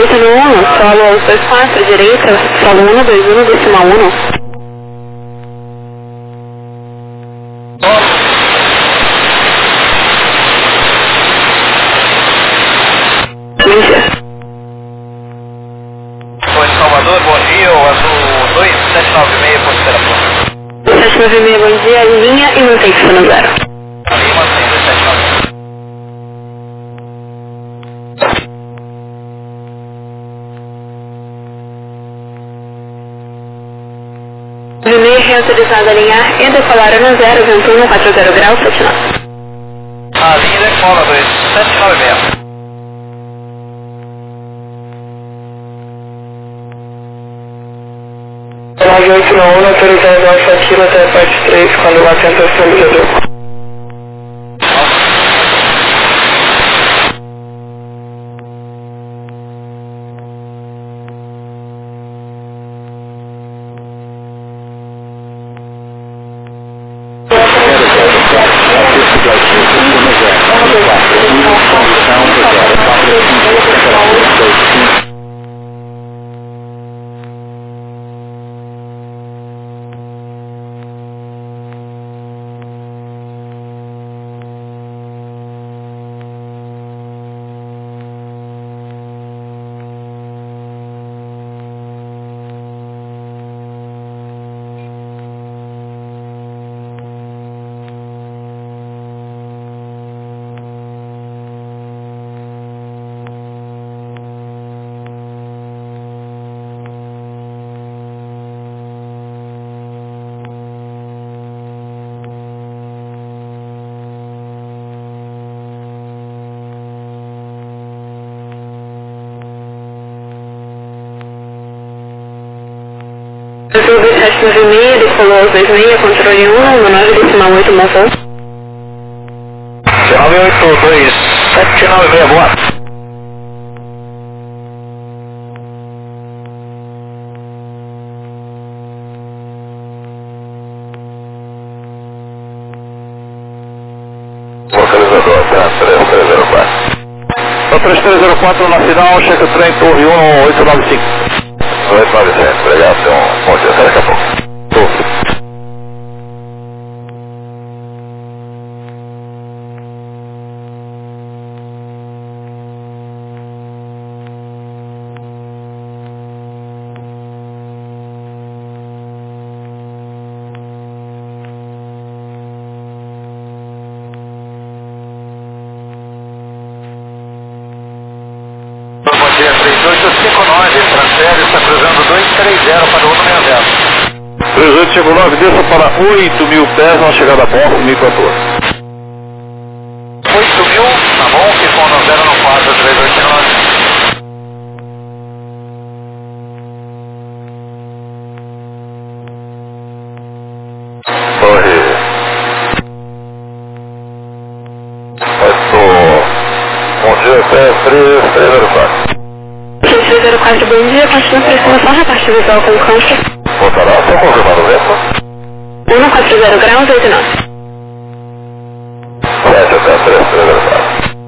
8 no 1, solo 24, direita, solo 121, decimal 1. Foi de Salvador, bom dia, o azul 2796, ponto de telefone. 796, bom dia, linha e mantém-se no 0. Ali mantém, 2796. Vermelho reautorizada a linha e decolar no 0, vento 140 graus, 79. A linha decola 2796. Nove 8 no 1, autorizando Alfa Kilo até a parte 3, quando atenta o estabilizador. Azul 2796, decolou 26, controle 1, 19,8, montou. 982, 796, boa. Localizador, 3304. 3304 na final, checa o trem, torre 1895. 897, obrigado, tem um bom dia, até daqui a pouco. Bom dia, 3859, transfere, está cruzando 230 para o 160. 3859, desça para 8.000 pés, na chegada a ponto, 1014. 8.000, tá bom, ficou no 0 no 4, 389. Torre. Bom dia, 3304. 3304, bom dia, continua aproximação, reparte visual com câncer. Voltará, só confirmar o vento. 140 graus, 89. 73304.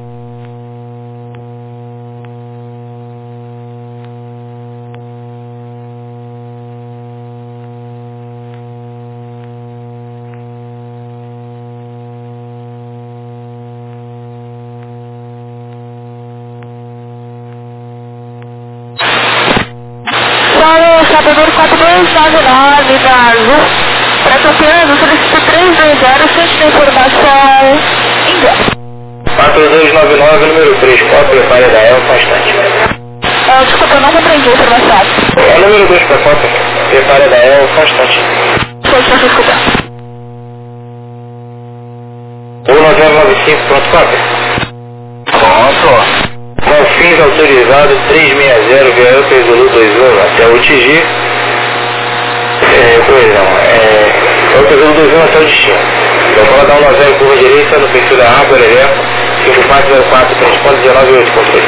Salvador 4299 da Azul, para campeão, solicito 320, centro de informação, inglês. 4299, número 34, prepare da El, constante. Desculpa, eu não compreendi a informação. É o número 2 para 4, prepare da El, constante. Pode estar escutando. 1095, pronto, 4. Pronto. Confins autorizado 360, via El Zulu 21, até o TG. El Zulu 21 até o destino. Eu vou dar 10 curva direita no perfil da Árvore Ereco, 5404, transponder 198, controle.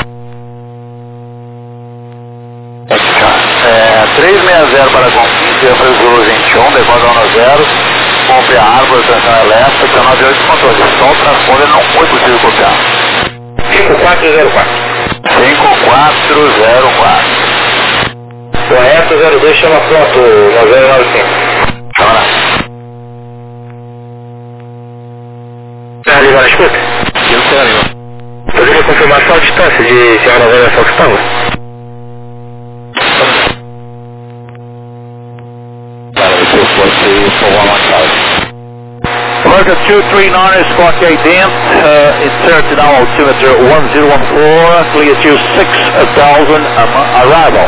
360 para Confins, via Zulu 21, decola 10, compre a árvore, tensão elétrica, 98 controle. Só o transponder não foi possível copiar. 5404. 5404. Correto, 02, chama pronto, 9095. Chama lá. Lima na escuta? Eu quero, Lima. Poderia confirmar só a distância de Sierra November a Fox Tango? Cara, se eu fosse for one mile. American 239 Squawk 8 Damp, insert now altimeter 1014, clear to 6,000 arrival.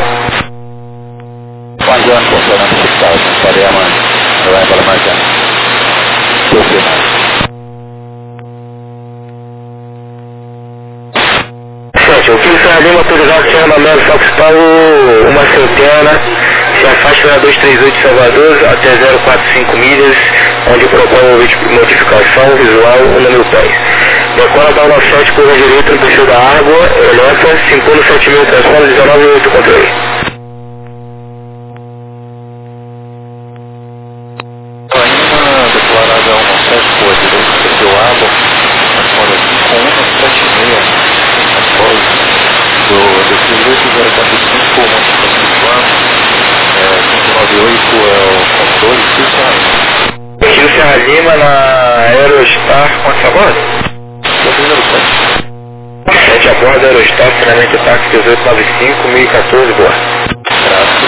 1014, 6,000, sorry, I'm on arrival American 239. O Kilo Lima autorizado Sierra November Fox Tango, uma centena, se afasta da 238 Salvador até 045 milhas, onde propõe modificação visual 1.000 pés. Decola da 17, curva direita no perfil da água, eleva, 5 no 7.000, transforma 19.8, controle. Ainda declarada uma série de coisas, desde o perfil água, agora 5.176, após do 38045, modificação de plano, 598 é o controle, Kilo Sierra Lima na Aerostar, quantos a bordo? 7 a bordo, Aerostar, finalmente táxi 1895, 1014, boa. Graças.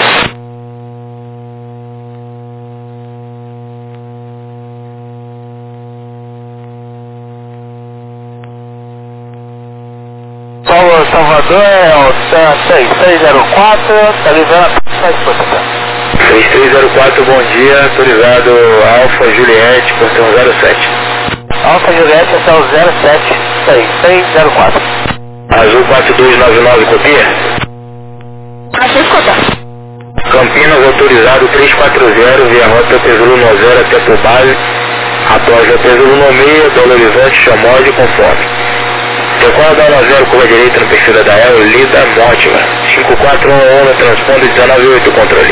Salvador é o 6304, tá livrando a 6304, bom dia, autorizado Alfa Juliette, portão 07. Alfa Juliette até o 07, 6304. Azul 4299, copia? Aqui escuta. Campinas, autorizado 340, via rota Pesulo 90 até por base, após a Pesulo 96, Belo Horizonte, Chamode, conforme. Decola da 90, curva direita no perfil da Dael, Lida, Mótima. 5411 no transponder 198, controle.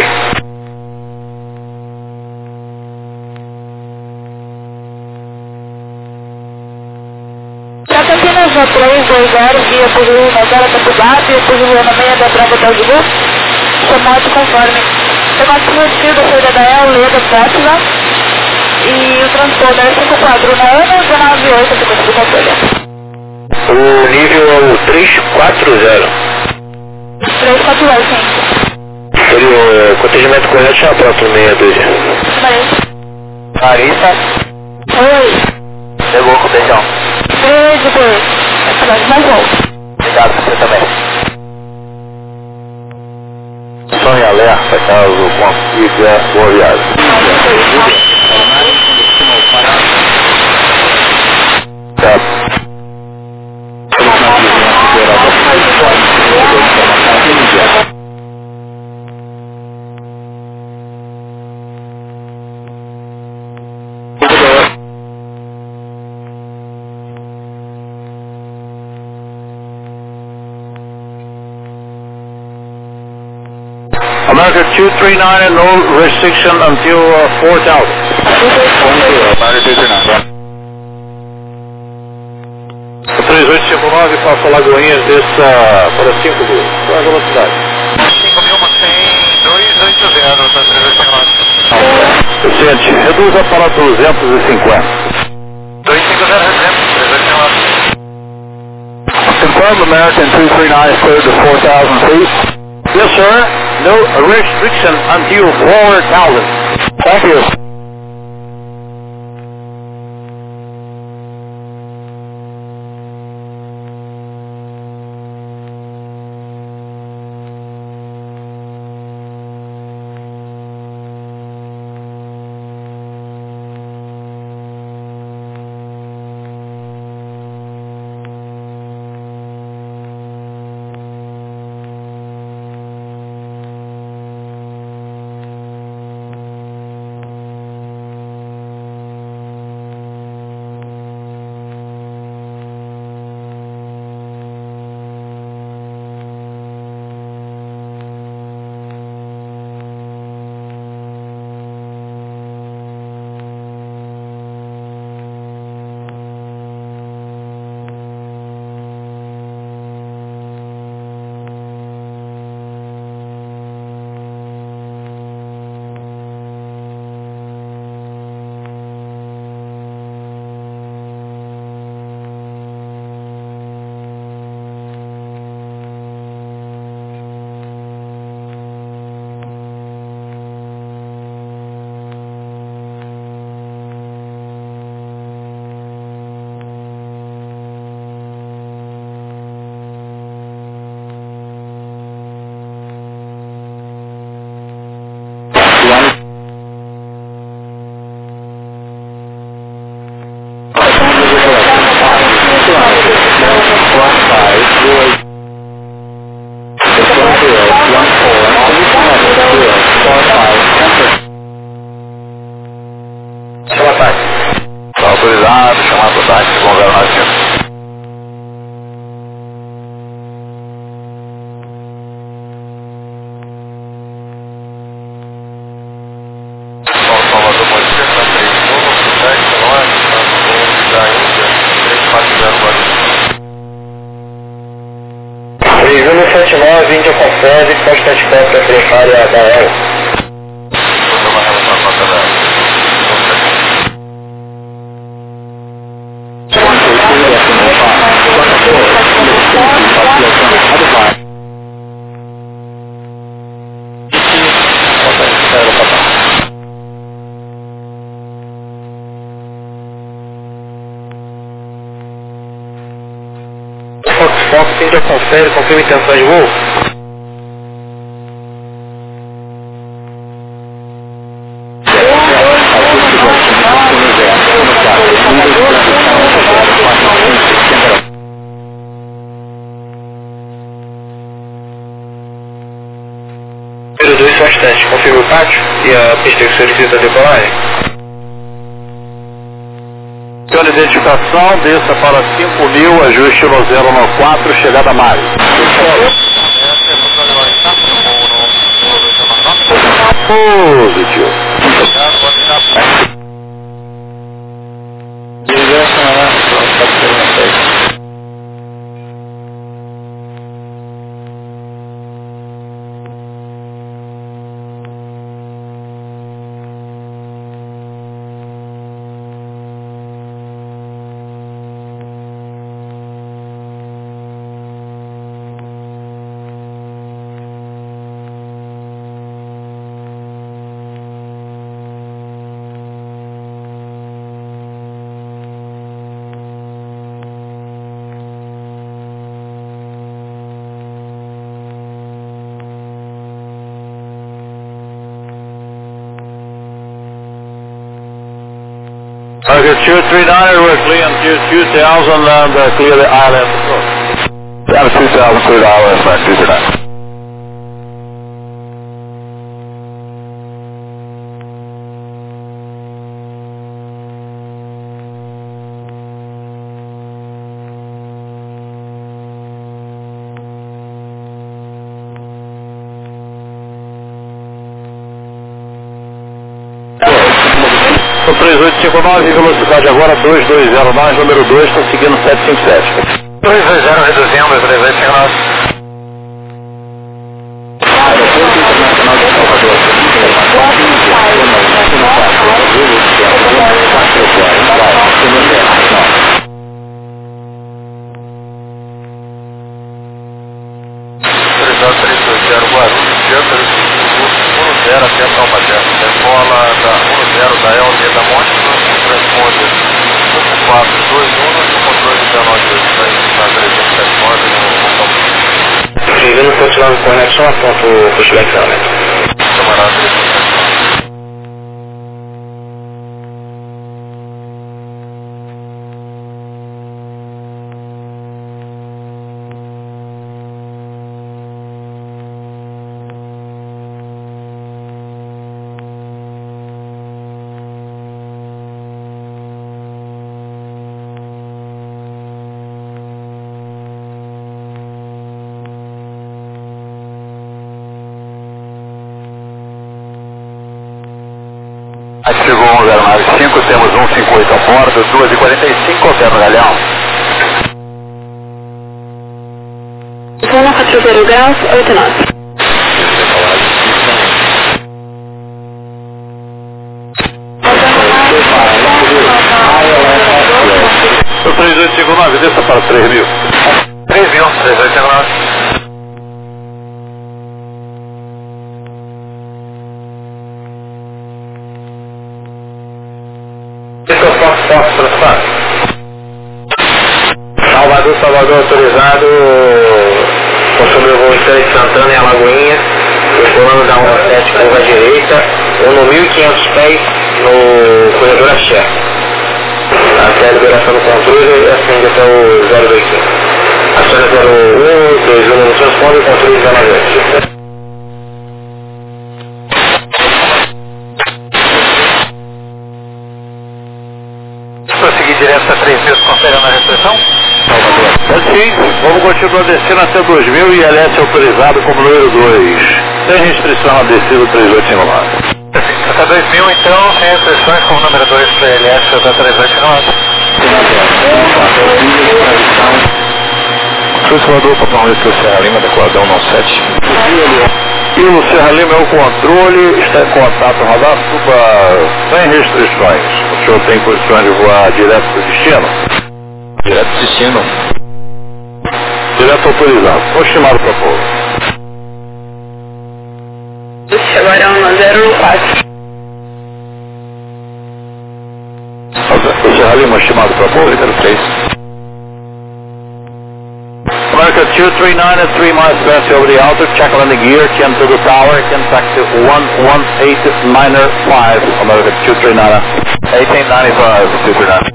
Pra Campinas, 320, via Pesulo 90 até por base, via Pesulo 96 da Brava até o Gibu, Chamode, conforme. Chamode no desfile da saída da El, Lida, Mótima. E o transponder 5411, 198, aqui do controle. O nível é o 340. 340, sim. Seria o contingimento correto, chama pronto, 62. Marisa, Oi. pegou com o beijão. Beijo, beijo. Mais volta. Obrigado você também. Som em alerta, caso consiga boa viagem. Tá. American 239 and no restriction until 4,000. American 239. 3859 passa Lagoinhas dessa para 5 mil. Qual é a velocidade? 5.100, 280, tá 389. Gente, reduza para 250. 250, 389. Confirm American 239 is cleared to 4,000 feet. Yes, sir. No restriction until 4,000. Thank you. Índia confere, constante cópia primária da EL. Fox Índia confere, confirma intenção de voo. Número 2 bastante, confirma o pátio e a pista que solicita a decolagem. Pela identificação, desça para 5.000, ajuste no 094, chegada a Mário. Positivo. Target 239, we're clear on 2000 and clear the island approach. Down to 2000, clear the island, flight 239. O 3859, velocidade agora 2209, número 2, está seguindo 757. 220, reduzindo, 3859. Aeroporto Internacional de Salvador. Até Taubaté, decola da 10 da LD da Monte, responde 5421 e o controle de 19 está 374 no Chegando continuando com conexão a ponto pushback realmente. Camarada 374. Chegou 1095, temos 158 a bordo, 2h45, altera o galhão. Zona 40 graus, 8 knots. O 3859, desça para 3.000. 3.389. Salvador autorizado, consumiu o voo de Santana em Alagoinha, decolando da 17 curva à direita, ou no 1.500 pés no corredor Axé. Até a liberação do controle, acende até o 025. Aciona 0121 no transponder e controle de Alagoinha. Prosseguir direto a 3.000, considerando a restrição? Sim, vamos continuar descendo até 2000 e ILS autorizado como número 2. Sem restrição na descida 3859. Até 2000 então, sem restrições como número 2 para ILS até 3859. Sul Salvador, Papai Maurício, Serra Lima, decoradão 97. E o Serra Lima é o controle, está em contato radar, suba sem restrições. O senhor tem condições de voar direto para o destino? Direto do destino. Direto autorizado. Estou estimado para pouso. Agora é 1014. O Serra Lima estimado para pouso, 03. America 239 at 3 miles west over the altitude, check landing gear, Kentucky Tower, Kentucky 11895, America 239. 1895, 239.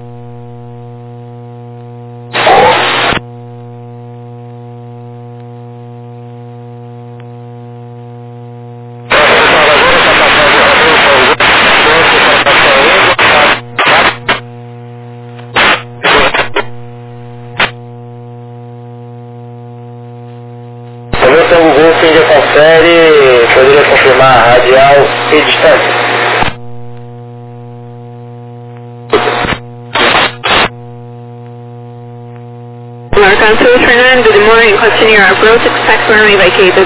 Poderia confirmar radial e distância? American 239, good morning. Continue your approach, expect runway vacated.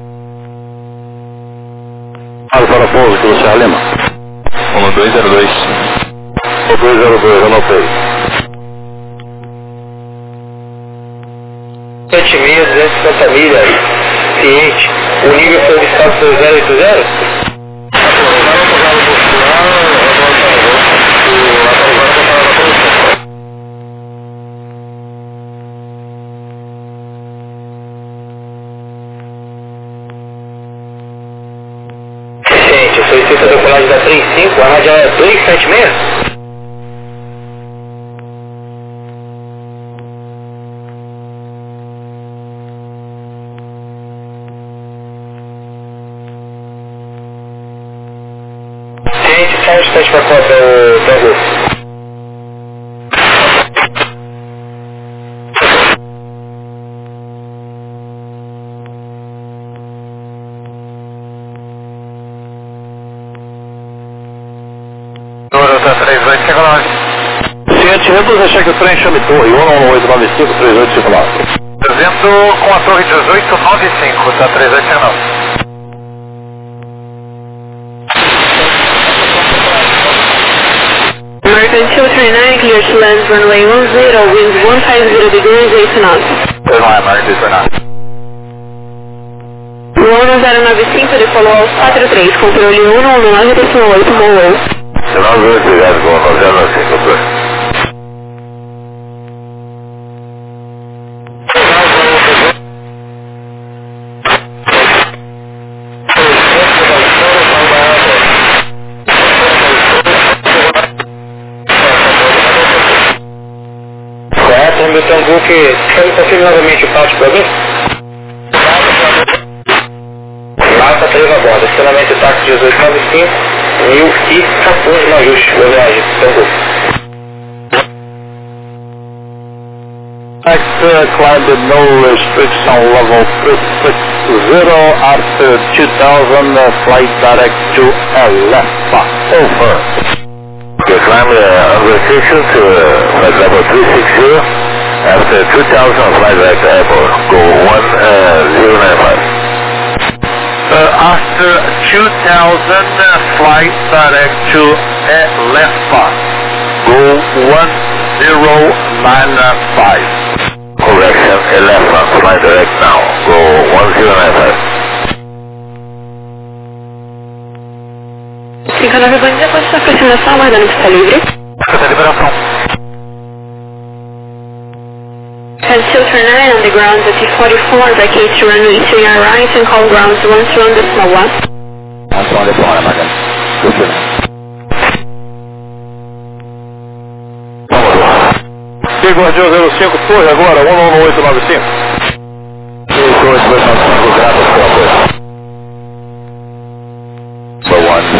Para pouso aqui no Serra Lima. 1202. 1202, anotei. 7.250 milhas, ciente. O nível foi de status 2080? Ciente, solicita a decolagem da 35, a radial é 276? Só um instante para conta, Tango. Número 38, chega lá. Ciente, reduz a cheque o trem, chame torre, 11895, 3859. 300 com a torre 1895, tá 3859. American 239, clear to land runway 10, winds 150 degrees, 8 knots. Pois não, American 239. O 1095 decolou aos 43, controle 119.8 Monroe. Sinal 2, obrigado, com 995. Tango, que confirme novamente o passo para mim? Mata 3 a bordo, estacionamento táxi 1895, 1014 no ajuste, boa viagem, Tango. Climb the no restriction level 360 after 2000, flight direct to Alepa, over. Okay, climb the restriction to flight level 360. After 2000, flight direct to airport. Go 1095. After 2000, flight direct to Alepa. Go 1095. Correction, Alepa, flight direct now. Go 1095. 59 bom dia, pode estar aproximação, aguardando que está livre. Essa liberação. 239 on the ground at 44, vacate to runway to your right and call grounds 121.1. Antônio de Fora, American 239. Que Guardião 05, torre agora, 11895. 11895, graças pela coisa. 10.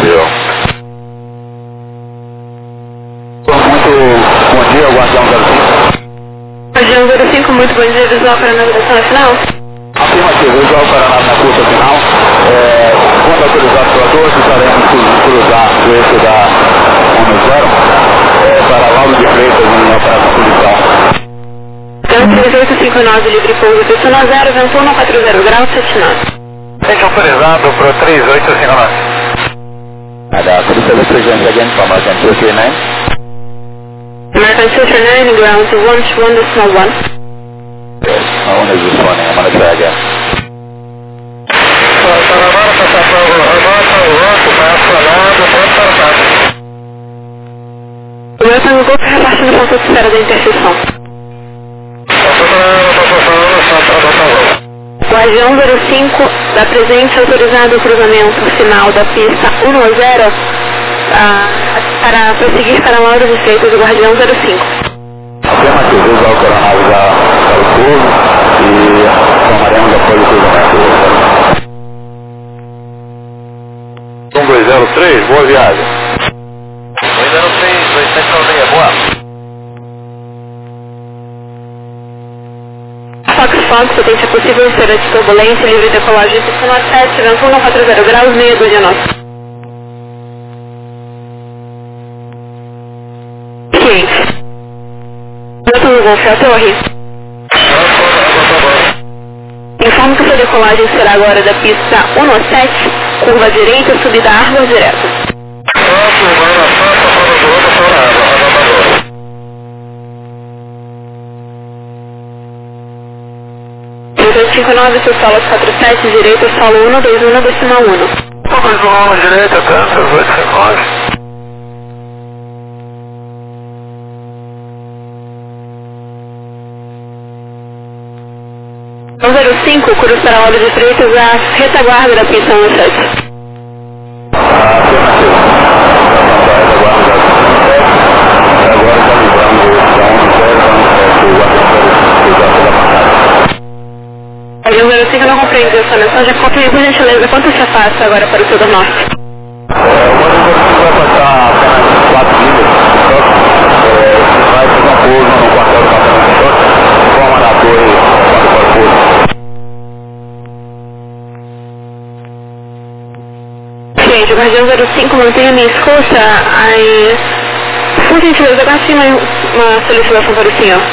Muito bom dia, Guardião 05. Guardião 05, muito bom dia, visual para a navegação final. Afirmativo, visual para na curta final. Quando autorizado pela torre, estaremos cruzar o eixo da 10 para Lauro de Freitas em operação policial. Então, 3859 19, livre pouso, pista 10, vento 140 graus, 79. Station autorizado para 3859. Please have a presence again from American 239. American 239, ground 121.1. Yes, my one is responding. I'm going to try again. O meu tango Golf reparte no ponto de espera da interseção. Guardião 05 dá presente autorizado o cruzamento final da pista 110 para prosseguir para Lauro de Freitas do Guardião 05. Afirmativo, visual coronado já para o curso e tomaremos apoio do cruzamento. 1203, boa viagem. 203, 206, boa. Fox, potência possível, esfera de turbulência, livre decolagem, pista 7, vento 140 graus, 6219. Ciente. Vento no Golf, a torre. Informo que sua decolagem será agora da pista 107, curva direita, subida Árvore direta. 259, seu solo 47, direita, solo 121, decimal 1. 221, direita, tanto, 259. Número 5, cruz para Lauro de Freitas, a retaguarda da pista 17. Afirmativo. Agora está livrando O número 5 não compreende essa mensagem. Confirme, por gentileza, quanto se afasta agora para o sul do norte? o número 5 vai passar apenas 4 milhas. Vai fazer um pouso no quartel do Capitão forma da torre para o pouso. Gente, o Guardião 05 mantém a minha escuta. Aí, por gentileza, passe uma solicitação para o senhor.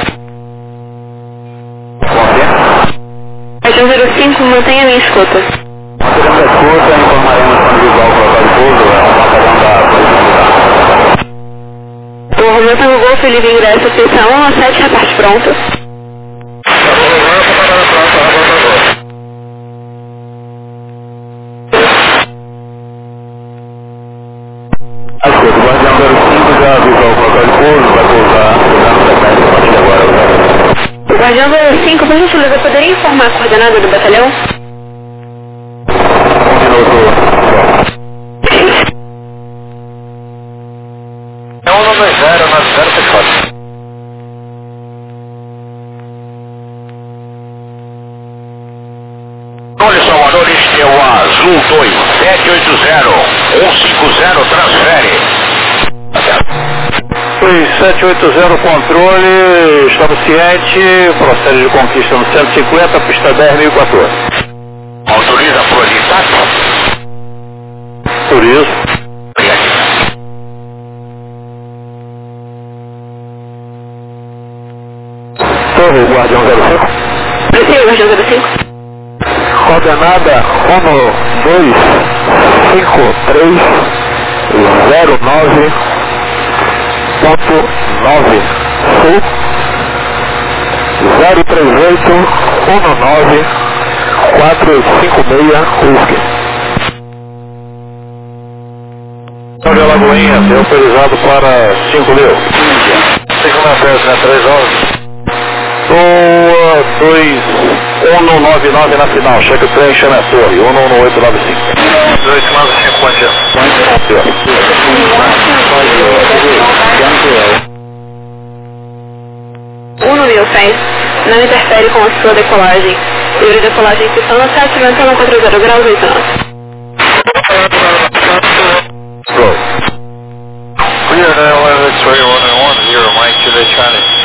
Guardião 05 mantém a minha escuta. Manteremos a escuta e informaremos quando visual para o pouso. É um batalhão da polícia militar. O Romeu Tango Golf, livre ingresso, pista 117, reparte pronto. A escuta, o Guardião 05 já avisou o local de pouso, vai pousar na sequência a partir de agora. O Guardião 05, por gentileza, poderia informar a coordenada do batalhão? 1 minuto. É 190, 90, Olha, Salvador, este é o Azul 2, 780, 150, transfere. 780, controle, estamos ciente, procede de conquista no 150, pista 10, 1014. Autoriza por ali, Por isso. Torre, Guardião 05. Preciso, Guardião 05. Coordenada 125309.9 Sul 03819-456 Whisky. De Alagoinha, é autorizado para 5 mil. Segunda vez, né? 311. 2199 na final, chega o trem, chama a torre, 11895. 1895, bom dia. 1000 não interfere com a sua decolagem. Livre decolagem, pista 7, vento 140 graus, 89. Clear to 11, X-ray 111, you're Mike to the Chinese.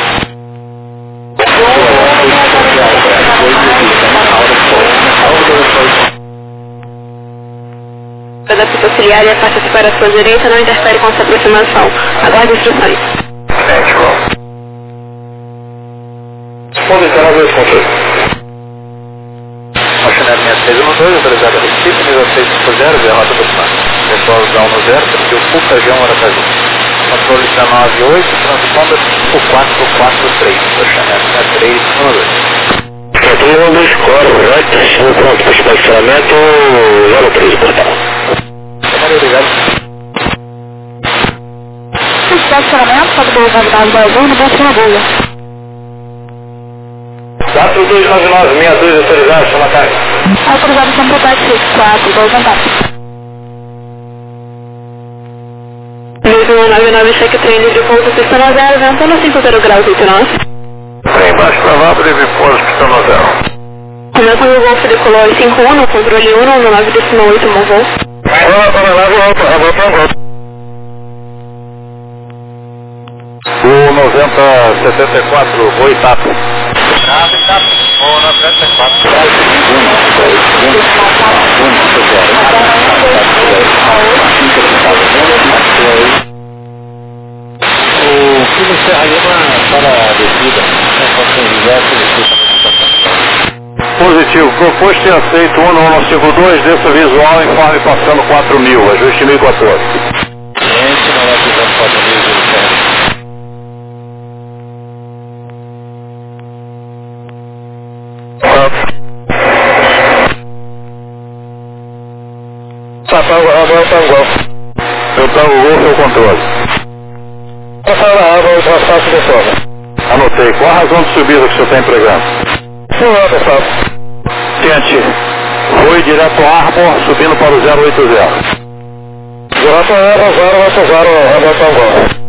Da pista auxiliar e a faixa para a sua direita não interfere com essa aproximação. Aguarde instruções. Posicionado os controles. Machinete 6312, autorizado a Recife, nível 650, via rota do plano. Pessoal usar 10, perfil Fuca, região Aracaju. Controle 198, transponder 5443, Machinete 6312. Controle 12, right, pronto para estacionamento 03, portal. Obrigado. Estacionamento, sobe do Navidade do Azul, no Bolsa Boa. 429962, autorizado, chama tarde. Autorizado como táxi, 4299. 199 cheque trem livre pouso, pista no 0, ventando 50 graus 89. Trem baixo provável, livre pouso, pista no 0. Começa no Golf decolor 51, no controle 1, no 9,8, movou. O 9074, oi Tato. Grave Tato, o 94. O Kilo Serra Lima para a descida, positivo, proposto e aceito 19152, desça visual, informe passando 4.000, ajuste 1014. Cliente, não vai pisando 4.000, Eu trago o gol, seu controle. Passar na água, ultraspasso de forma. Anotei. Qual a razão de subida que o senhor está empregando? Sim, pessoal. Tente. Voe direto ao Arbor, subindo para o 080. Direto ao Arbor, 080, Arbor Tango.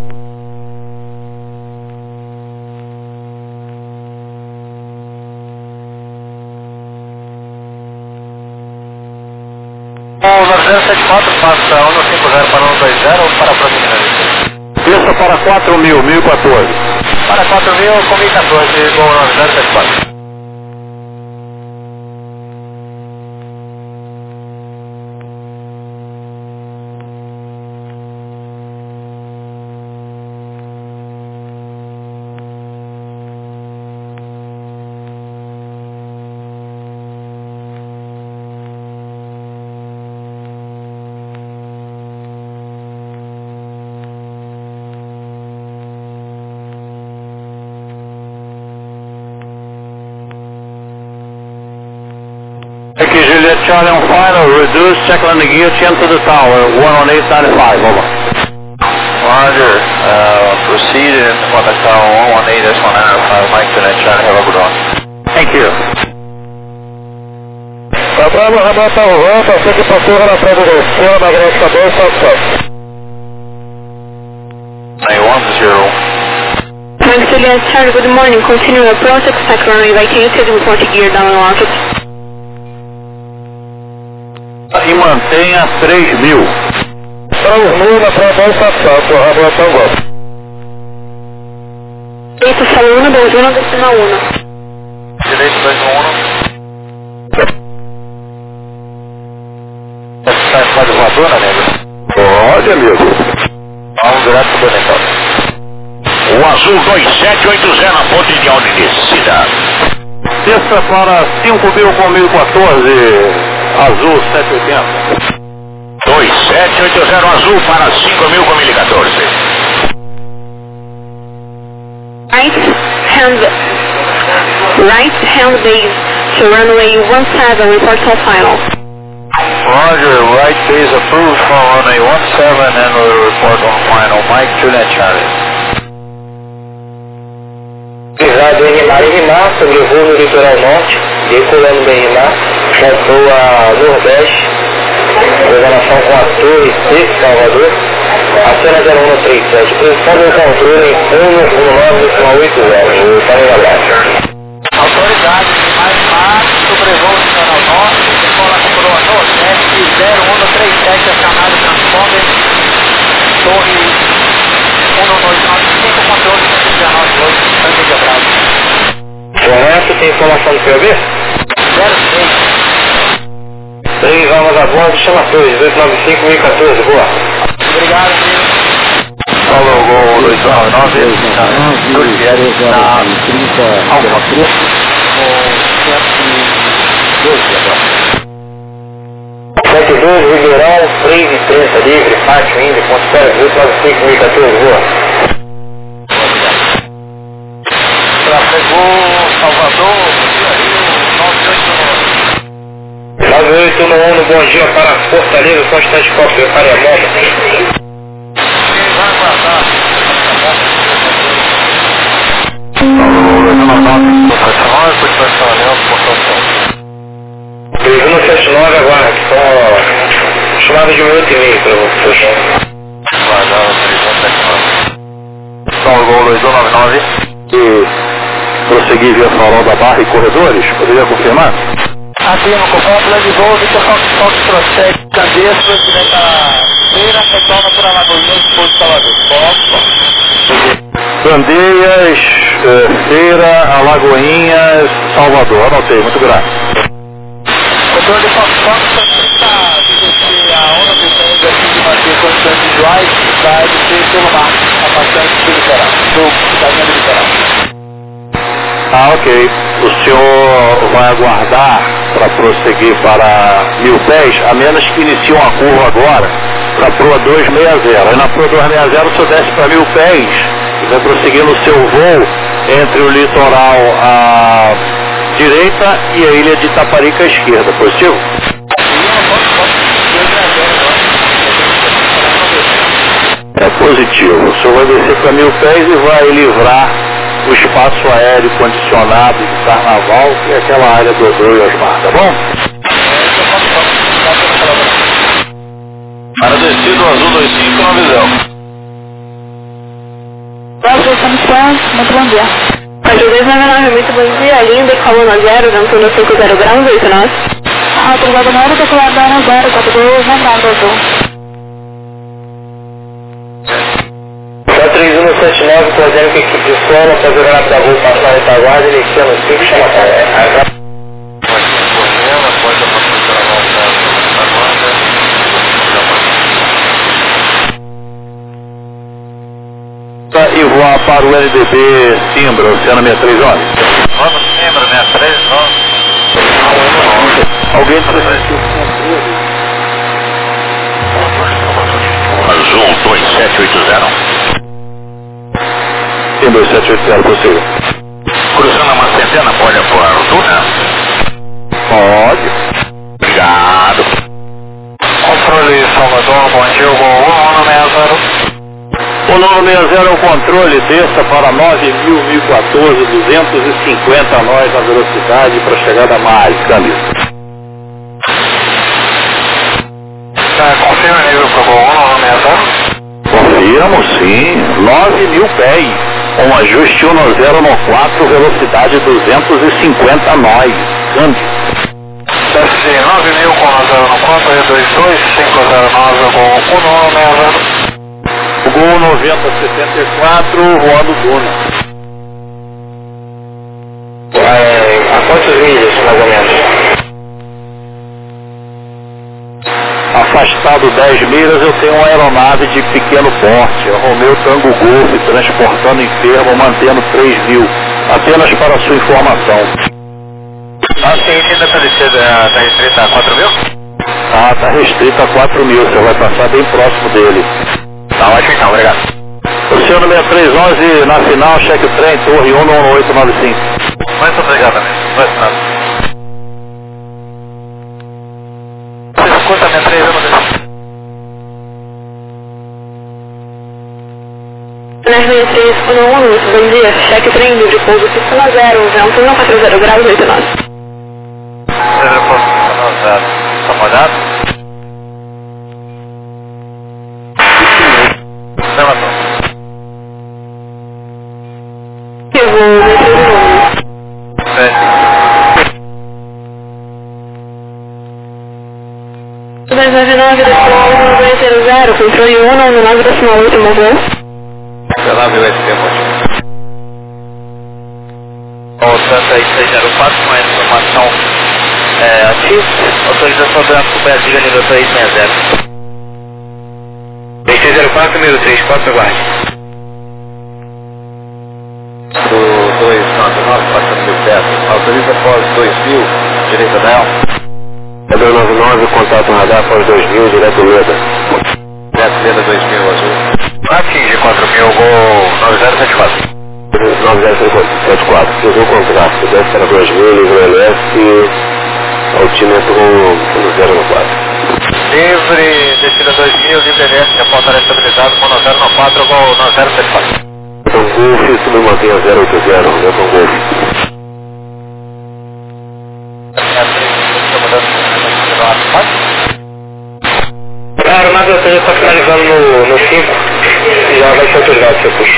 O 974 passa 150 para 120 para a próxima. Desça para 4.000, 1014. Para 4.000 com 1014, com 974. Aqui, Juliet Charlie on final, reduce, check landing gear, chin to the tower, 11895, over. Roger, proceed in what I call 118S195, Mike Juliet Charlie, have a good one. Thank you. Bravo, Ramata, volta, sempre passou na frente do céu, na gráfica 2, salve. 910. Mike Juliet Charlie, good morning. Continue approach, expect runway vacated, report gear down and launch. E mantenha 3.000. 3.000 na frente do salto, Arbor Tango. Direito sala 1, 21, destino 1. Direito 211. Está em fase voadora, nego? Pode, amigo. Vamos direto para o Bonecão. O Azul 2780 na ponte de ordem de descida. Desça para 5.000 com 1014, Azul 780. 2780 Azul para 5.000 com 1014. Right hand base to runway 17, report all final. Roger, right base approved for runway 17 and we'll report on final. Mike Juliet Charlie. Pisado em Rimar, sobrevoo no litoral norte, decolando bem Rimar, saltou a nordeste, programação com a Torre C, Salvador, acena 0137, precisando do controle em 119,80, para o abraço. Autoridade de mais sobrevoo no litoral norte, decola com coroa nordeste, 0137, acionado transponder, Torre 1295, controle 119, Sangue de Abraço. Correto, tem informação do POB? 06. 3 almas a bordo, chama a Torre, 295-1014, boa. Obrigado, amigo. Falou, Gol 2 72, Ribeirão, 3:30 livre, pátio Índia, considera 2014, boa. Trafegou Salvador, 981, bom dia para Fortaleza, Constante Copa, Caremoto. vai aguardar. 3179 agora, que só chamada de 1 minuto e meio para você. Guardava 3179. São Gol 2199. E prosseguir via farol da Barra e corredores, poderia confirmar? Aqui no Copópolis de Voo, Vitor Fox prossegue cabeça, direita feira, retorna por Alagoinha, depois de Salvador. Candeias, Feira, Alagoinhas, Salvador. Anotei, muito grato. Controle de Fox está dizendo que a onda do vento aqui de manter condições visuais vai descer pelo mar, afastando do litoral, do caminho do litoral. Ah, ok. O senhor vai aguardar para prosseguir para 1000 pés, a menos que inicie uma curva agora para a proa 260. Aí na proa 260 o senhor desce para 1000 pés e vai prosseguir no seu voo entre o litoral à direita e a ilha de Itaparica à esquerda. Positivo? É positivo. O senhor vai descer para 1000 pés e vai livrar o espaço aéreo condicionado de Carnaval, que é aquela área do Odô e Osmar, tá bom? Para descido azul 25 na visão. Muito bom dia. Azul 299, muito bom dia. Linda e coluna 0, ventando 50 graus, 8 nós. Autorizado na hora, decolar da Ana 042, lembrando azul. 3179, trazendo que a equipe de sono, fazendo a da rua passar a retaguarda, iniciando o 5, chama para e voar para o LDB Simbra, Oceano 63, olha. Vamos, Simbra, 63, vamos. Alguém precisa... Azul 2780. Sim, 2780, possível. Cruzando uma centena, pode apoiar o túnel? Pode. Obrigado. Controle Salvador, bom dia, o voo 160. O 960 é o controle, desça para 9.000, 1014, 250 nós na velocidade para chegada mais, Camilo. Confirma o nível para o voo 160. Confirmo, sim, 9.000 pés, com ajuste 1094, velocidade 250 nós, câmbio. Desce 9.000 com 9094, E22, 509 com 160. O Gol 9074, voando Duna. A quantas milhas, mais ou menos? Afastado 10 milhas, eu tenho uma aeronave de pequeno porte, a Romeo Tango Golf, transportando enfermo, mantendo 3.000. Apenas para sua informação. A ciência ainda está restrita a 4.000? Ah, está restrita a 4.000, você vai passar bem próximo dele. Tá ótimo então, obrigado. Oceano 6311, na final, cheque o trem, torre 11895. Muito obrigado, amigo. Vai estar. Você escuta a minha 3, eu não deixo. 313, bom dia. Cheque trem livre, pouso 510, vento 140 graus, 8 nós. Pedro Posto 590. Tá molhado? Levantou. Eu vou descer de novo. 299, decimal 1200, controle 199, decimal 8, moveu. Sei lá, viu esse tempo. O Santa aí 604 com a informação ativa. Autorização da cooperativa nível 360. 604, número 34, aguarde. Autoriza pós 2000, direita Del. Pedro 99, contato radar pós 2000, direto Leda. Direto Leda 2000, azul. Atinge 4000, gol 9074. 9074, fiz o contrato, desce para 2000, livre LS, altímetro 094. Livre, descida 2000, livre LS, reportar estabilizado com 9094, gol 9074. Então, Golf, submantenha 080, Nelson Golf. A armada está finalizando no 5 e já vai ser autorizado seu puxo.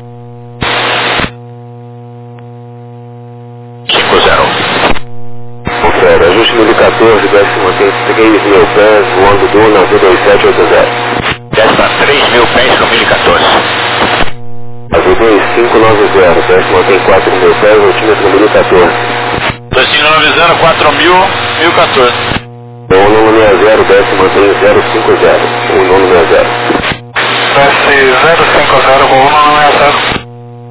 50. Confere, ajuste 1014, desce mantém 3 mil pés, voando do navio 2780. Desce a 3.000 pés no 1014. Azul 2590, desce mantém 4 mil pés, altímetro 1014. 2590, 4000, 1014. O nono 60, desce mantém 050, o nono 60. Desce 050, gol 190.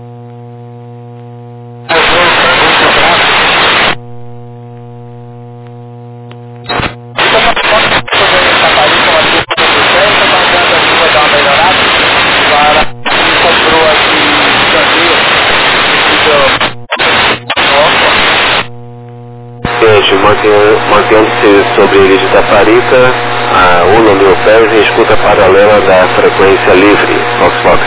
Mantendo-se sobre a ilha de Taparica, a 1.000 pés em escuta paralela da frequência livre, Fox Fox.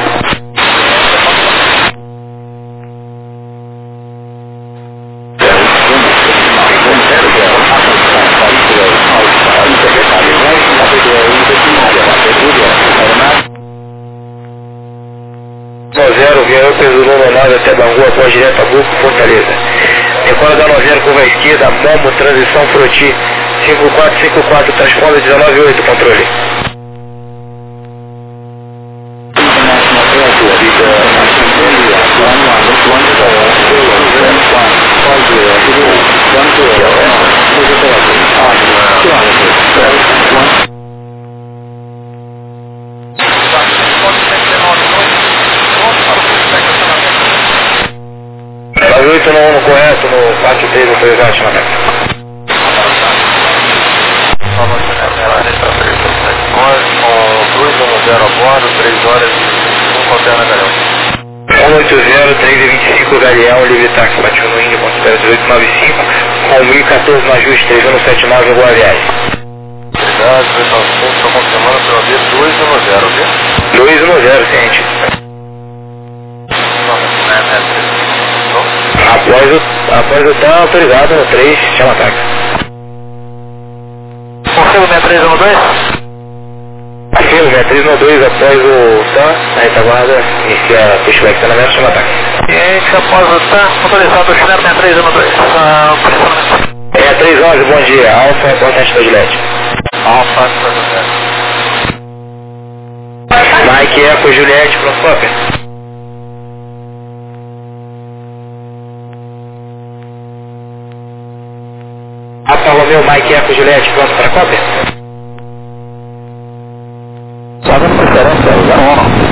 Peso Luminado até Bangu, após direto a Buco, Fortaleza. Decola da 90, curva à esquerda, Momo, transição Froti, 5454, transponder 198, controle. No correto, no pátio dele, autorizado estacionamento. Com 210 a bordo, 3 horas e 1 alterna Galeão. 180, 325 Galeão, livre táxi, batiu no Índio, considera 1895, com 1014 no ajuste, 3179, igual a viagem. Obrigado, estou confirmando pelo dia 210, viu? 210, ciente. Após o TAM autorizado no 3, chama ataque. Confirmo 6312? Confirmo 6312, após o TAM, na retaguarda, inicia pushback estacionamento, chama ataque. Ciente, após o TAM, autorizado Chinook 6312. 6311, bom dia, Alfa, importante do Gillette. Alfa, Mike Eco, Juliette, pronto, cópia. Alfa Romeo, Mike Eco, Juliette, pronto para cópia? Só dando preferência, 01.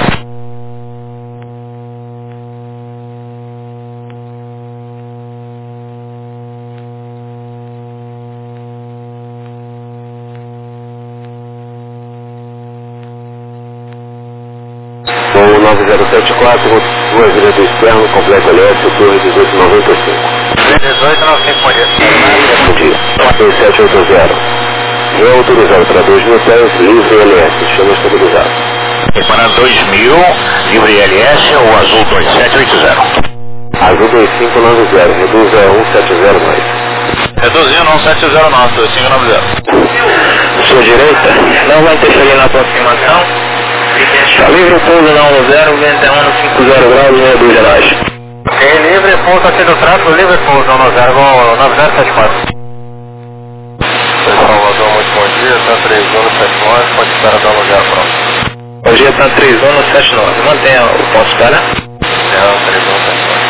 Com 9074, rua Vila do Externo, complexo elétrico, torre 1895. 1895, bom dia. Bom dia. 2780. Voo autorizado para 2000 pés, livre LS, chama estabilizado. Para 2000, livre LS ou azul 2780? Azul 2590, reduz a 170 mais. Reduzindo 1709, 2590. Sua direita, não vai interferir na aproximação. Livre pouso na 10, vento é 150 graus, 62 graus. Ok, livre pouso aqui do tráfego, livre pouso 10, 9074. Salvador, muito bom dia, tá 3179, pode esperar dar lugar próximo. Bom dia, tá 3179, mantenha o ponto de espera. É, 3179.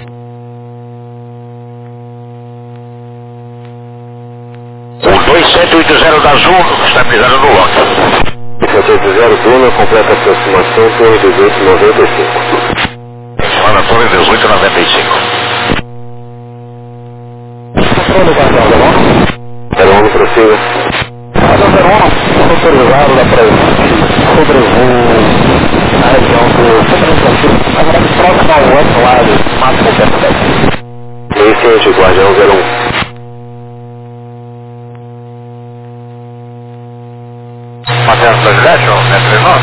O 2780 da Azul, estabilizado no lote. 2780 Duna, completa aproximação, torre 1895. Lá na torre 1895. controle, Guardião 01, prossiga. Guardião 01, autorizado da presente sobrevoo na região do Centro Francisco, na verdade próximo ao Westward, máximo 77. Ciente, Guardião 01. Marcelo Presidente, entre nós.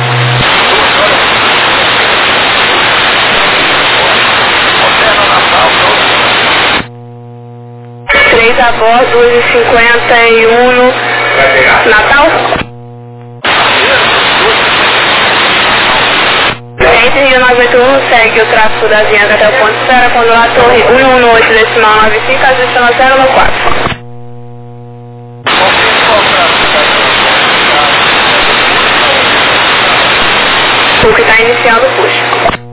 3 a bordo, 2h51 no Natal. Entre Rio 981 segue o tráfego da Avianca até o ponto de espera, quando lá torre 118.95, ajuste na 014. O que está iniciando o push.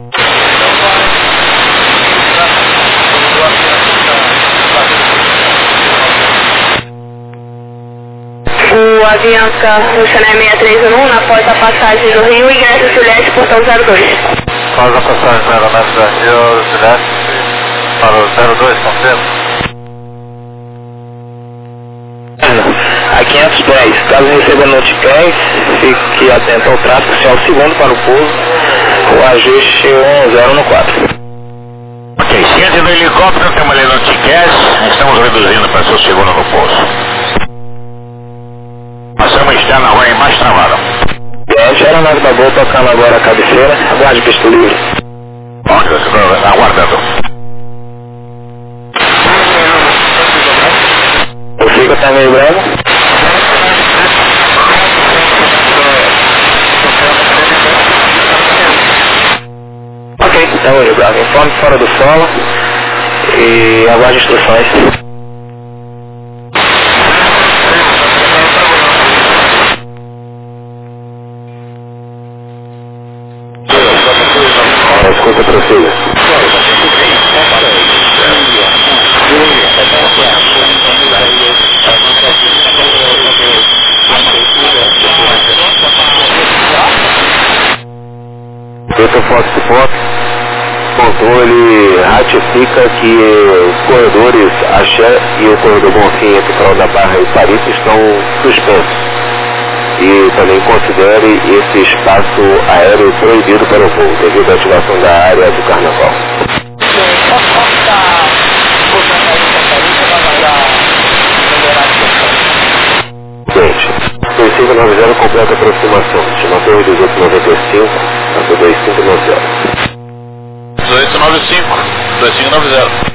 O Avianca Ruxané 6311, após a passagem do Rio, ingresso Juliette, portão 02. Após a passagem da aeronave da Rio, Juliette, para o 02, confirma. A 510, caso receba notificações, fique atento ao tráfego, se é o segundo para o pouso, o ajuste 10 no 4. Ok, ciente do helicóptero, temos ali no ticket, estamos reduzindo para seu segundo no pouso. Passamos externa, agora mais travada. Ciente, a aeronave da Gol tocando agora a cabeceira, aguarde pista livre. Onde você está aguardando? Eu fico até meio breve. Ok, então meio breve. Informe fora do solo e aguarde instruções. Escuta, prossiga. Vitor Fox, controle ratifica que os corredores Axé e o corredor Bonfim entre Prol da Barra e Paris estão suspensos. E também considere esse espaço aéreo proibido para o voo, devido à ativação da área do Carnaval. Gente, 2590 completa a aproximação, estimativa 1895 a 2590. 1895, 2590.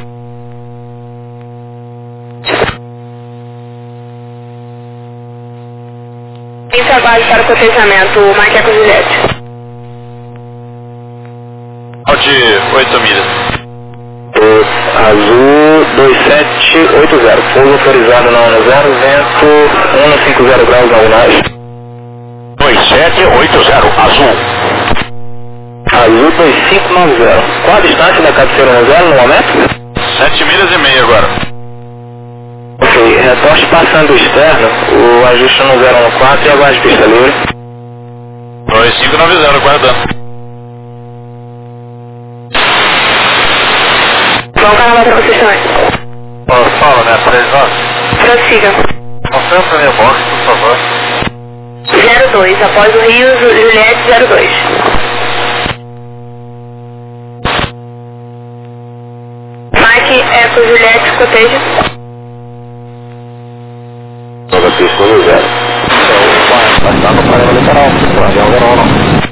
Em trabalho para o cotejamento, Macaco Juliette. Alti 8 milhas. Azul 2780, pouso autorizado na ONU 0, vento 150 graus na unidade. 2780, azul. Azul 2590. Qual a distância da cabeceira no 0 no momento? 7 milhas e meia agora. Ok, retorte passando o externo, o ajuste no 014 e aguarde pista livre. 2590, aguardando. Vamos canal para vocês também. Fala, né? 3 horas. Prossiga. Confirma pra minha box, por favor. 02, após o Rio, Juliette 02. Mike, Eco, Juliette, coteja. Toda pista no 0. Vai estar no painel literal, Guardião 01.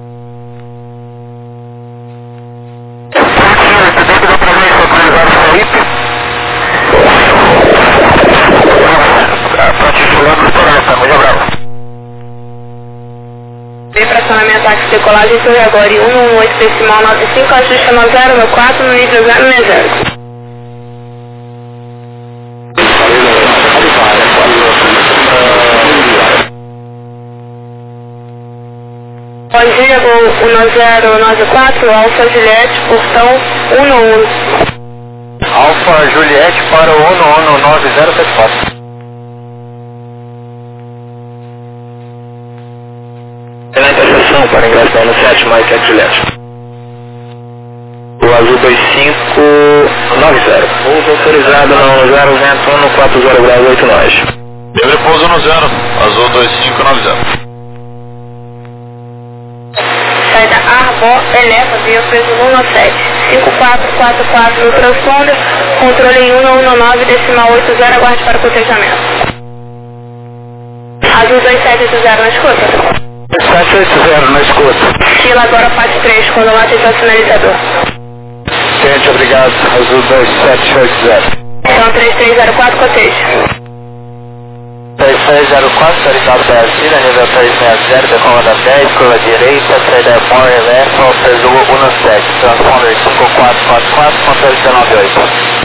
Fracionamento táxi decolagem Torre agora 118 decimal 95, ajuste no 0 no 4 no nível 0 no 0. Bom dia, Gol 1094, Alfa Juliette, portão 111. Alfa Juliette para o 11904. Na interseção para ingressar no 7 mais 7 Juliette. O Azul 2590. Pouso autorizado na 10, vento 1 no 40 graus 8 nós. Livre pouso no 0, Azul 2590. Saída Arbor, eleva, via peso 117. 5444 no transponder, controle em 119, decimal 80, aguarde para cotejamento. Azul 2780 na escuta. 780 na escuta. Fila agora fase 3, quando lá atenção sinalizador. Gente, obrigado. Azul 2780. Então 3304, cotejo. 3604, autorizado Brasília, nível 360, decola da 10, curva direita, saída Arbor, eleva, peso 17, transponder 5444, controle 198.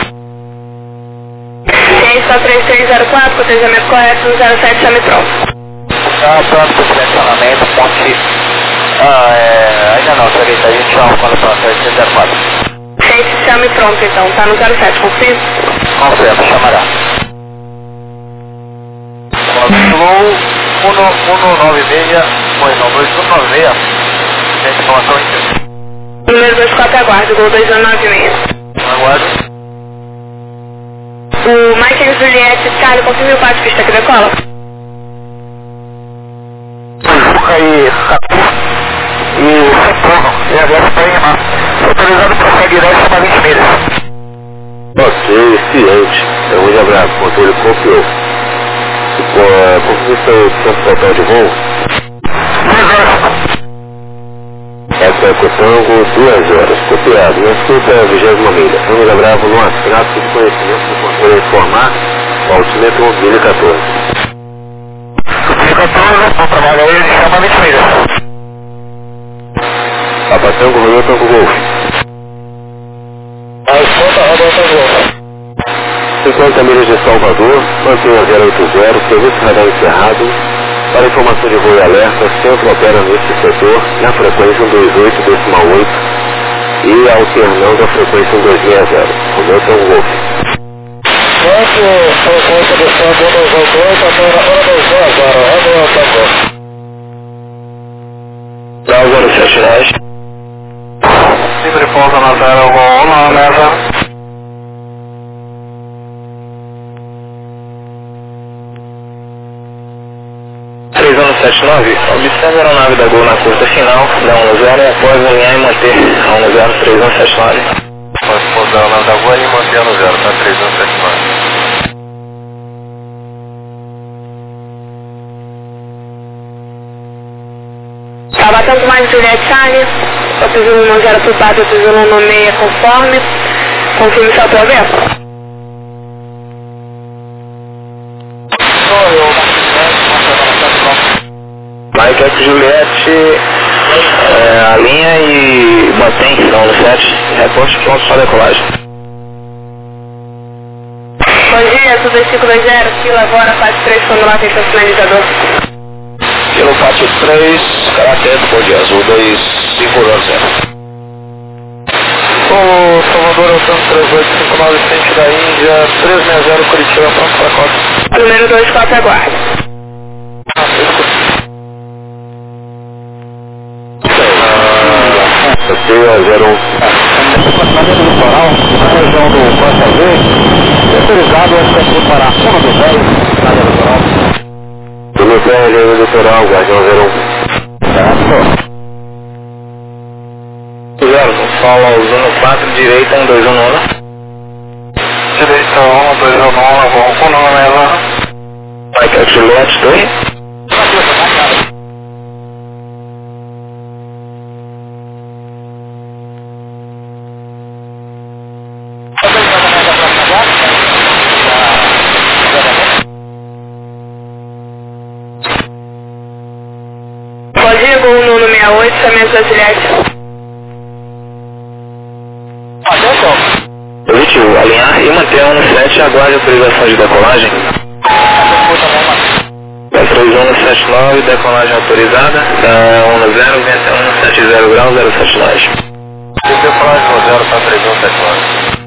Ciência 3304, cotejamento correto no 07, chame pronto. Pronto para direcionamento, ponte... ainda não, Sarita, a gente chama quando pronto, 3304. Ciência, chame pronto então, tá no 07, confirma? Confirma, chamará. Slow 1196, pois não, 2196. Gente, informação em Número 24, aguarde, Gol 2196. aguardo. O Mike and Juliette, Charlie, confirme o bate pista que decola. Juca e Saturno, e agora está em mar. Autorizado para sair direto para 20 milhas. Ok, ciente. Eu vou lembrar, controle copiou. Confirma seu tempo total de voo? Essa é a Cotango, 2 horas. Copiado. Na escuta, 20ª milha. Família Bravo no atraso de conhecimento do controle informar o altímetro 1014. 1014, vou trabalhar ele, chama 20 milhas. Papa Tango, Romeu Tango Golf. A escuta, Romeu Tango Golf. 50 milhas de Salvador, mantenha 080, serviço radar encerrado. Para informação de voo e alerta, centro opera neste setor, na frequência 128,8 e alternando a frequência 1260. Romeu Tango Golf. Centro, frequência do centro 128, até na hora 2 agora, Romeu Tango Golf. Dá 07 nós. Livre pousa na 0, voo 1, leva. 3179, observe a aeronave da Gol na curta final, da 10 e após alinhar e manter a 10379. Pode pousar a aeronave da Gol e manter a 10, tá? 3179. Tabatão mais Juliette Charlie, autorizando 10 por baixo, autorizando 16 conforme. Confirme seu proveito. Mike X Juliette, alinha e mantém não no 7, reporte pronto para decolagem. Bom dia, tudo 2520, fila agora, fase 3, quando lá atenção sinalizador. Kilo 43, caráter, bom dia, Azul 2520. O Salvador Altano 3859, frente da Índia, 360 Curitiba, pronto para cota. Número 24, aguarde. Você é 01. Planejamento litoral, na região do Costa Verde, autorizado a se preparar 1 do 10, na área litoral. Tudo bem, linha litoral, Guardião 01. Certo. 0, Solo usando 4, direita 1219. Direita 1219, vamos com o nome dela. Mike X Juliette, 2. Código 168, chamamento da Juliette. Positivo, alinhar e manter a 17, aguarde a autorização de decolagem. 3179, decolagem autorizada, 10, vento 170 graus 07 nós. Decolagem no 0 para 3179.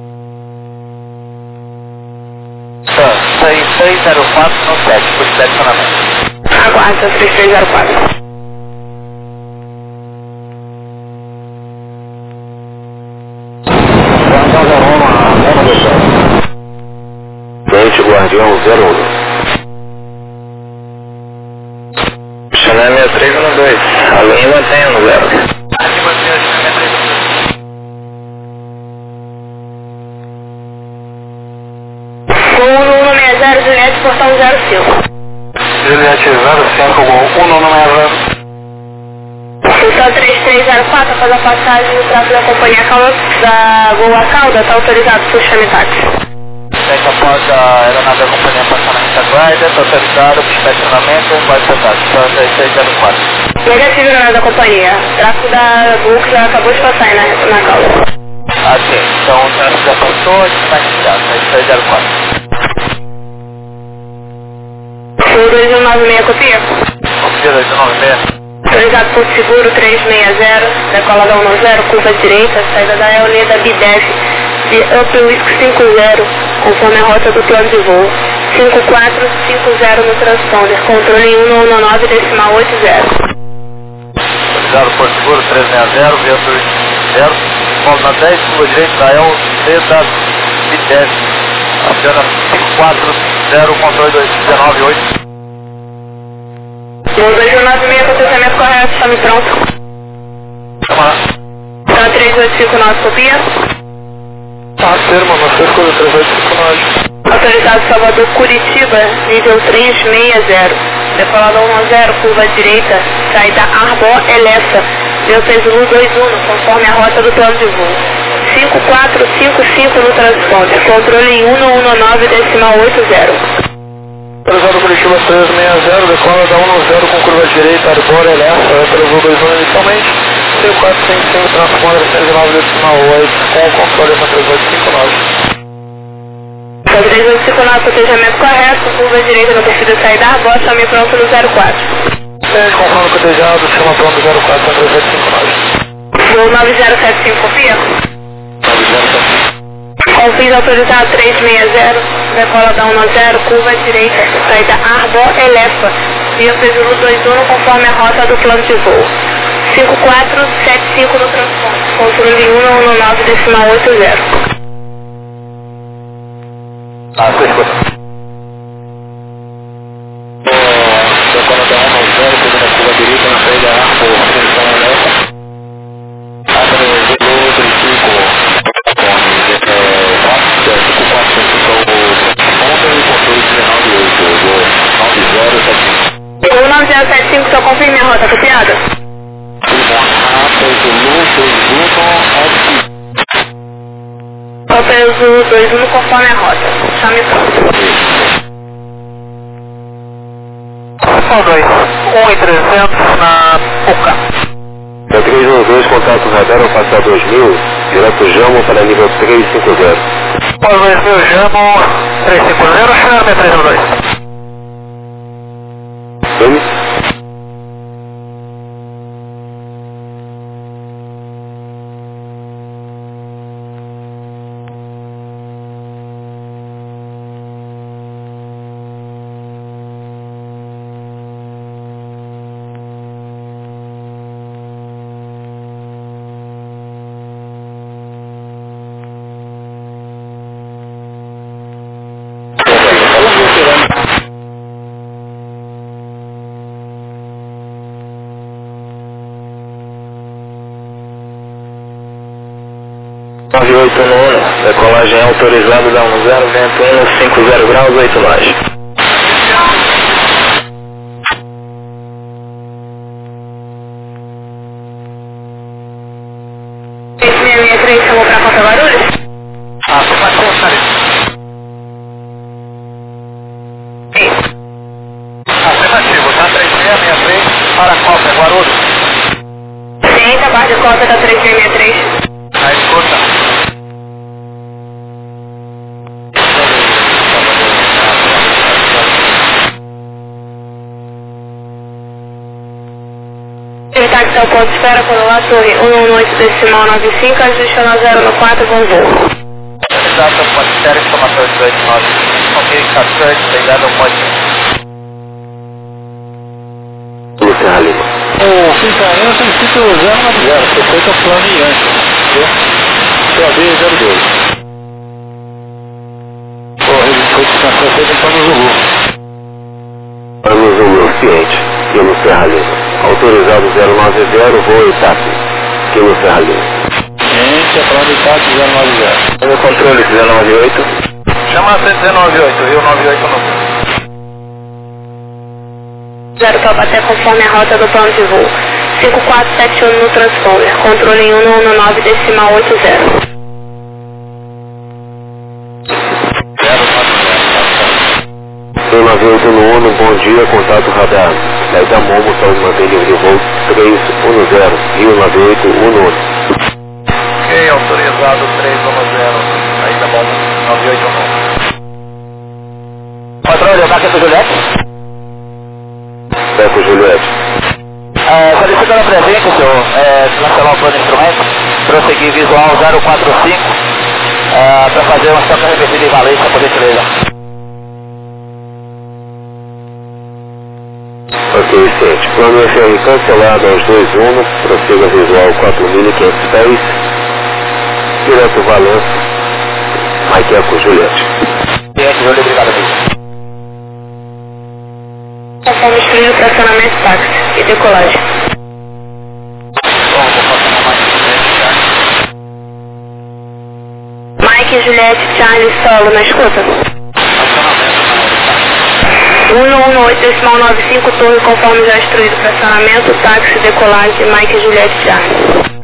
6604 no 7, por direcionamento. Aguarde, 3304. Guardião 01. Channel 6312, alinhe e mantenha no 0. Com 1160, Juliette, portão 05. Juliette 05, com 1160. Então 3304, faz a passagem do tráfego da companhia da Gol a Calda, está autorizado por chame táxi. Tem após a aeronave da companhia passar na retaguarda, está autorizado para estacionamento embaixo da taxa, então 3304. Negativo na da companhia, tráfego da Gol que já acabou de passar aí na Calda. Ah, sim, então o tráfego já passou, a gente está iniciado, 3304. O 2196 copia? Copia 2196. Autorizado por seguro 360, decola da 10, curva direita, saída da Eoleda B10 de Up Whisky 50, conforme a rota do plano de voo. 5450 no transponder, controle 199 decimal 80. Autorizado por seguro 360, via Up Whisky 0, volta na 10, curva direita da Eoleda B10, aciona 540, controle 298. Voo 2196, processamento correto, chame pronto. Vamos lá. Então 3859 copia? Afirma, você escolheu 3859. Autorizado Salvador Curitiba, nível 360, decolada 10, curva direita, saída Arbor Elefa, Delta Zulu 21, conforme a rota do plano de voo. 5455 no transponder, controle 119 decimal 80. Autorizado Curitiba 360, decola da 10 com curva direita, Arbor Elefa, pelo voo 21 inicialmente, 5455, transponder 109 decimal 8, com o controle na 3859. Então 3859, protejamento correto, curva direita no perfil da saída Arbor, chame pronto no 04. Confirmando cotejado, chama pronto 04 com 3859. Voo 9075 copia? 9075. Confins autorizado 360, decola da 10, curva direita, saída Arbor Elefa, via Zulu 21, conforme a rota do plano de voo. 5475 no transporte, controle 119 decimal 80. Ah, você escuta. Decola da 10, pegando a curva direita na saída Arbor, direção Elefa. Abre Zulu 35. O 9075, só confirme a rota, copiada? Hotel Zulu 21, conforme a rota. Chame pronto. 1.300 na PUCA. 312, contato radar ao passar 2000, direto Jamo para nível 350. Pós 2000, Jamo 350, Chame 312. Decolagem autorizada da 10, vento 150 graus, 8 nós. Esse 663 chamou pra Costa Barulhos? Afirmação, Sari. Sim. Afirmativo, tá 3663 para Costa, Guarulhos. Sim, acabar de cota da 3663. Na escuta. Táxi ao ponto de espera, Corolla Torre 118 decimal 95, ajuste na 094, bom voo. Exato, pode ser informação de 29. Comunicação, ligado ao pode. Luciano Lima. O Quintarinho tem sido 090, foi feito ao plano de antes, viu? PAB 02. O registro foi feito Ciente, Kilo Serra Lima. Autorizado 090, voo ETAP, Kilo Serra Lima. Ciente, falando ETAP 090. Meu controle 098. Chama 198, Rio 98 no... 0 Taubaté conforme a rota do plano de voo. 5471 no transponder. Controle em 119 decimal 80. 98 no ONU, bom dia, contato radar. Saída Momo, saúde mantém livre de voo 310, Rio 98, ONU. Ok, autorizado 310, saída Momo 981. Controle, Marca Juliette. Beco Juliette. Solicitando a presença, senhor, cancelar o plano de instrumento, prosseguir visual 045, para fazer uma troca repetida em Valência, por gentileza. Ok, Ciente. Plano FR cancelado aos 21, prossiga visual 4.510, direto Valença, Mike Eco Juliette. Ciente, Júlio, obrigado, amigo. Conforme instruído, estacionamento táxi e decolagem. Mike, Juliette, Charlie, Solo, na escuta. 118 decimal 95, torre conforme já instruído, estacionamento, táxi, decolagem, Mike, Juliette, Charlie.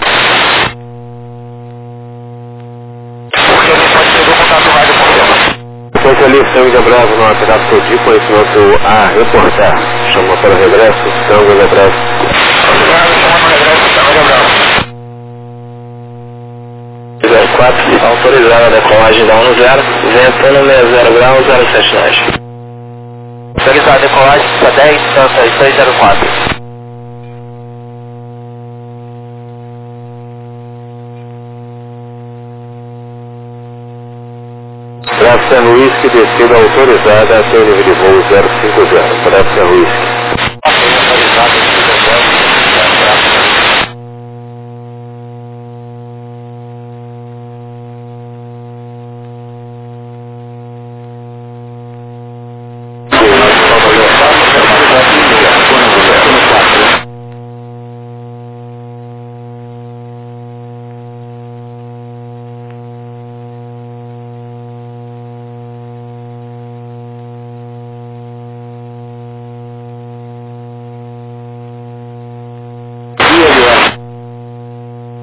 Enquanto ali, Tango Bravo no WhatsApp Codi, conhecimento a reportar. Chama para o regresso, Tango Bravo. Tango 4, autorizada a decolagem da 10, ventando 60 graus 07 nós. Autorizada a decolagem, 10, distância 604. Bravo Serra Whisky, descida autorizada até o nível de voo 050. Bravo Serra Whisky. Autorizado